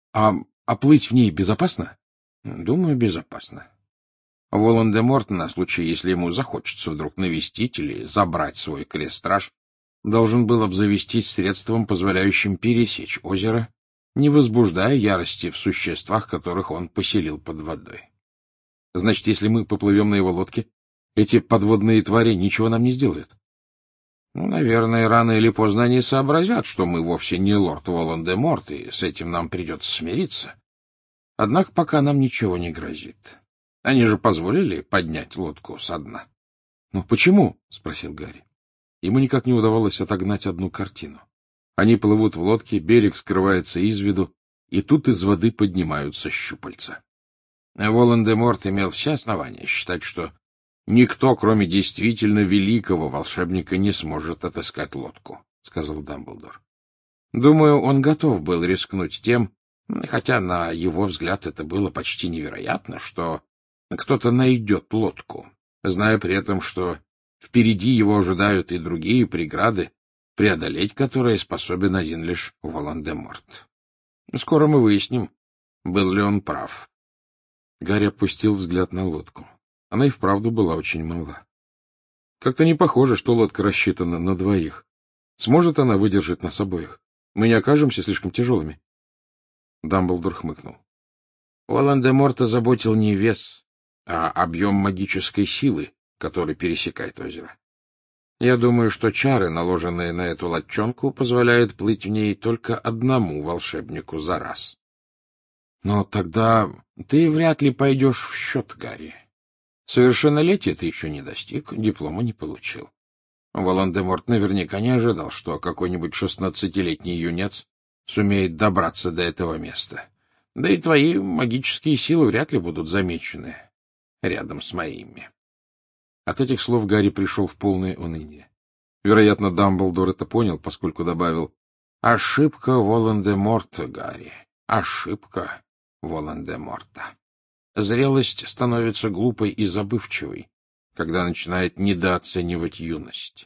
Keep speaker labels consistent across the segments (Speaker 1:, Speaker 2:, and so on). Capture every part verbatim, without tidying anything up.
Speaker 1: А, а плыть в ней безопасно?
Speaker 2: — Думаю, безопасно. Волан-де-Морт, на случай, если ему захочется вдруг навестить или забрать свой крест-страж, должен был обзавестись средством, позволяющим пересечь озеро, не возбуждая ярости в существах, которых он поселил под водой.
Speaker 1: Значит, если мы поплывем на его лодке, эти подводные твари ничего нам не сделают?
Speaker 2: Ну, наверное, рано или поздно они сообразят, что мы вовсе не лорд Волан-де-Морт, и с этим нам придется смириться. Однако пока нам ничего не грозит. Они же позволили поднять лодку со дна.
Speaker 1: — Ну, почему? — спросил Гарри. Ему никак не удавалось отогнать одну картину. Они плывут в лодке, берег скрывается из виду, и тут из воды поднимаются щупальца.
Speaker 2: Волан-де-Морт имел все основания считать, что никто, кроме действительно великого волшебника, не сможет отыскать лодку, — сказал Дамблдор. Думаю, он готов был рискнуть тем, хотя на его взгляд это было почти невероятно, что кто-то найдет лодку, зная при этом, что впереди его ожидают и другие преграды, преодолеть которые способен один лишь Волан-де-Морт. Скоро мы выясним, был ли он прав.
Speaker 1: Гарри опустил взгляд на лодку. Она и вправду была очень мала. Как-то не похоже, что лодка рассчитана на двоих. Сможет она выдержать нас обоих? Мы не окажемся слишком тяжелыми? Дамблдор хмыкнул.
Speaker 2: Волан-де-Морта заботил не вес, а объем магической силы, который пересекает озеро. Я думаю, что чары, наложенные на эту лодчонку, позволяют плыть в ней только одному волшебнику за раз. Но тогда ты вряд ли пойдешь в счет, Гарри. Совершеннолетия ты еще не достиг, диплома не получил. Волан-де-Морт наверняка не ожидал, что какой-нибудь шестнадцатилетний юнец сумеет добраться до этого места. Да и твои магические силы вряд ли будут замечены рядом с моими.
Speaker 1: От этих слов Гарри пришел в полное уныние. Вероятно, Дамблдор это понял, поскольку добавил:
Speaker 2: «Ошибка Волан-де-Морта, Гарри, ошибка Волан-де-Морта. Зрелость становится глупой и забывчивой, когда начинает недооценивать юность.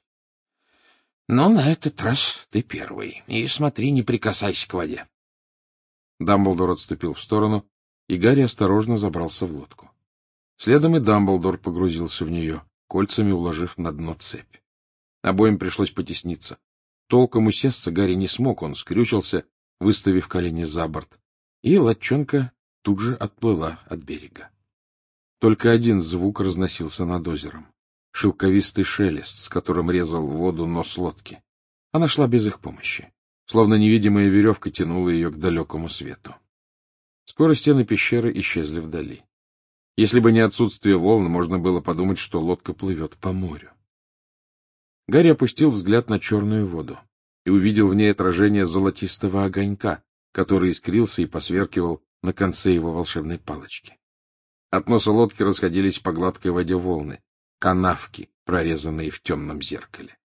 Speaker 2: Но на этот раз ты первый, и смотри, не прикасайся к воде».
Speaker 1: Дамблдор отступил в сторону, и Гарри осторожно забрался в лодку. Следом и Дамблдор погрузился в нее, кольцами уложив на дно цепь. Обоим пришлось потесниться. Толком усесться Гарри не смог, он скрючился, выставив колени за борт, и лодчонка тут же отплыла от берега. Только один звук разносился над озером — шелковистый шелест, с которым резал воду нос лодки. Она шла без их помощи, словно невидимая веревка тянула ее к далекому свету. Скоро стены пещеры исчезли вдали. Если бы не отсутствие волн, можно было подумать, что лодка плывет по морю. Гарри опустил взгляд на черную воду и увидел в ней отражение золотистого огонька, который искрился и посверкивал на конце его волшебной палочки. От носа лодки расходились по гладкой воде волны, канавки, прорезанные в темном зеркале.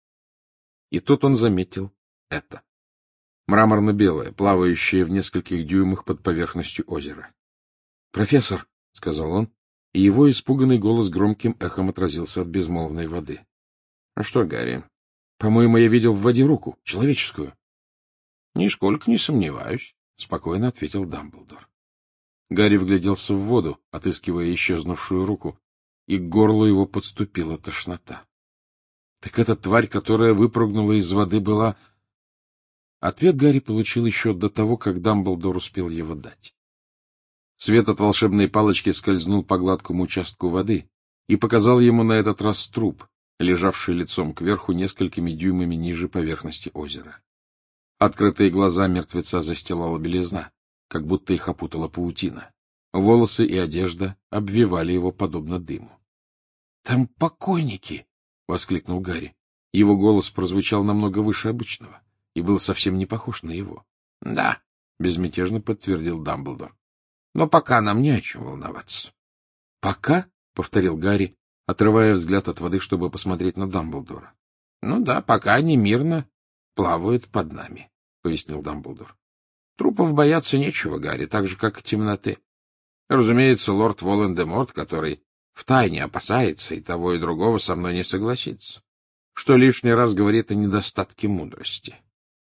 Speaker 1: И тут он заметил это. Мраморно-белое, плавающее в нескольких дюймах под поверхностью озера. — Профессор! — сказал он, и его испуганный голос громким эхом отразился от безмолвной воды. — Ну что, Гарри? — По-моему, я видел в воде руку, человеческую. — Нисколько не сомневаюсь, — спокойно ответил Дамблдор. Гарри вгляделся в воду, отыскивая исчезнувшую руку, и к горлу его подступила тошнота. — Так эта тварь, которая выпрыгнула из воды, была... Ответ Гарри получил еще до того, как Дамблдор успел его дать. Свет от волшебной палочки скользнул по гладкому участку воды и показал ему на этот раз труп, лежавший лицом кверху несколькими дюймами ниже поверхности озера. Открытые глаза мертвеца застилала белизна, как будто их опутала паутина. Волосы и одежда обвивали его подобно дыму. — Там покойники! — воскликнул Гарри. Его голос прозвучал намного выше обычного и был совсем не похож на его. — Да, — безмятежно подтвердил Дамблдор. — Но пока нам не о чем волноваться. — Пока? — повторил Гарри, отрывая взгляд от воды, чтобы посмотреть на Дамблдора. — Ну да, пока они мирно плавают под нами, — пояснил Дамблдор. — Трупов бояться нечего, Гарри, так же, как и темноты. Разумеется, лорд Волан-де-Морт, который втайне опасается и того, и другого, со мной не согласится, что лишний раз говорит о недостатке мудрости.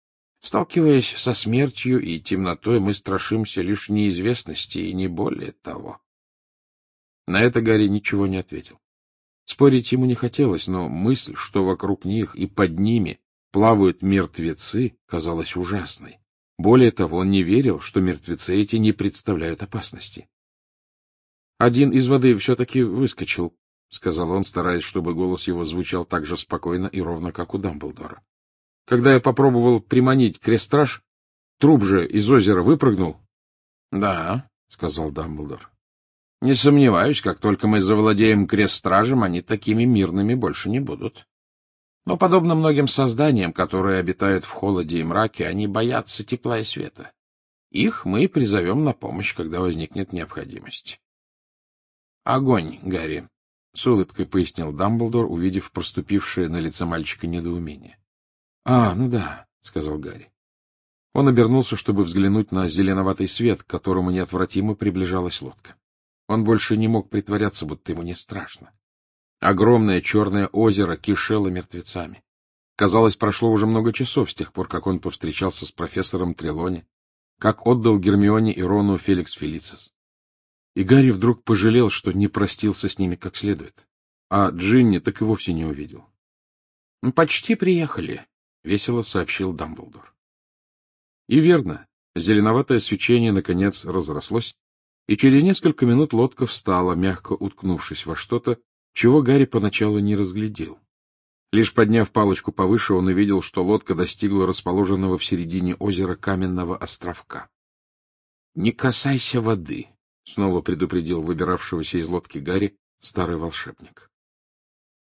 Speaker 2: Сталкиваясь со смертью и темнотой, мы страшимся лишь неизвестности и не более того.
Speaker 1: На это Гарри ничего не ответил. Спорить ему не хотелось, но мысль, что вокруг них и под ними плавают мертвецы, казалась ужасной. Более того, он не верил, что мертвецы эти не представляют опасности. «Один из воды все-таки выскочил», — сказал он, стараясь, чтобы голос его звучал так же спокойно и ровно, как у Дамблдора. «Когда я попробовал приманить крестраж, труп же из озера выпрыгнул». — Да, — сказал Дамблдор. — Не сомневаюсь, как только мы завладеем крестстражем, они такими мирными больше не будут. Но, подобно многим созданиям, которые обитают в холоде и мраке, они боятся тепла и света. Их мы призовем на помощь, когда возникнет необходимость. — Огонь, Гарри, — с улыбкой пояснил Дамблдор, увидев проступившее на лице мальчика недоумение. — А, ну да, — сказал Гарри. Он обернулся, чтобы взглянуть на зеленоватый свет, к которому неотвратимо приближалась лодка. Он больше не мог притворяться, будто ему не страшно. Огромное черное озеро кишело мертвецами. Казалось, прошло уже много часов с тех пор, как он повстречался с профессором Трелони, как отдал Гермионе и Рону Феликс Фелицис. И Гарри вдруг пожалел, что не простился с ними как следует, а Джинни так и вовсе не увидел. — Почти приехали, — весело сообщил Дамблдор. И верно, зеленоватое свечение, наконец, разрослось, и через несколько минут лодка встала, мягко уткнувшись во что-то, чего Гарри поначалу не разглядел. Лишь подняв палочку повыше, он увидел, что лодка достигла расположенного в середине озера каменного островка. — Не касайся воды, — снова предупредил выбиравшегося из лодки Гарри старый волшебник.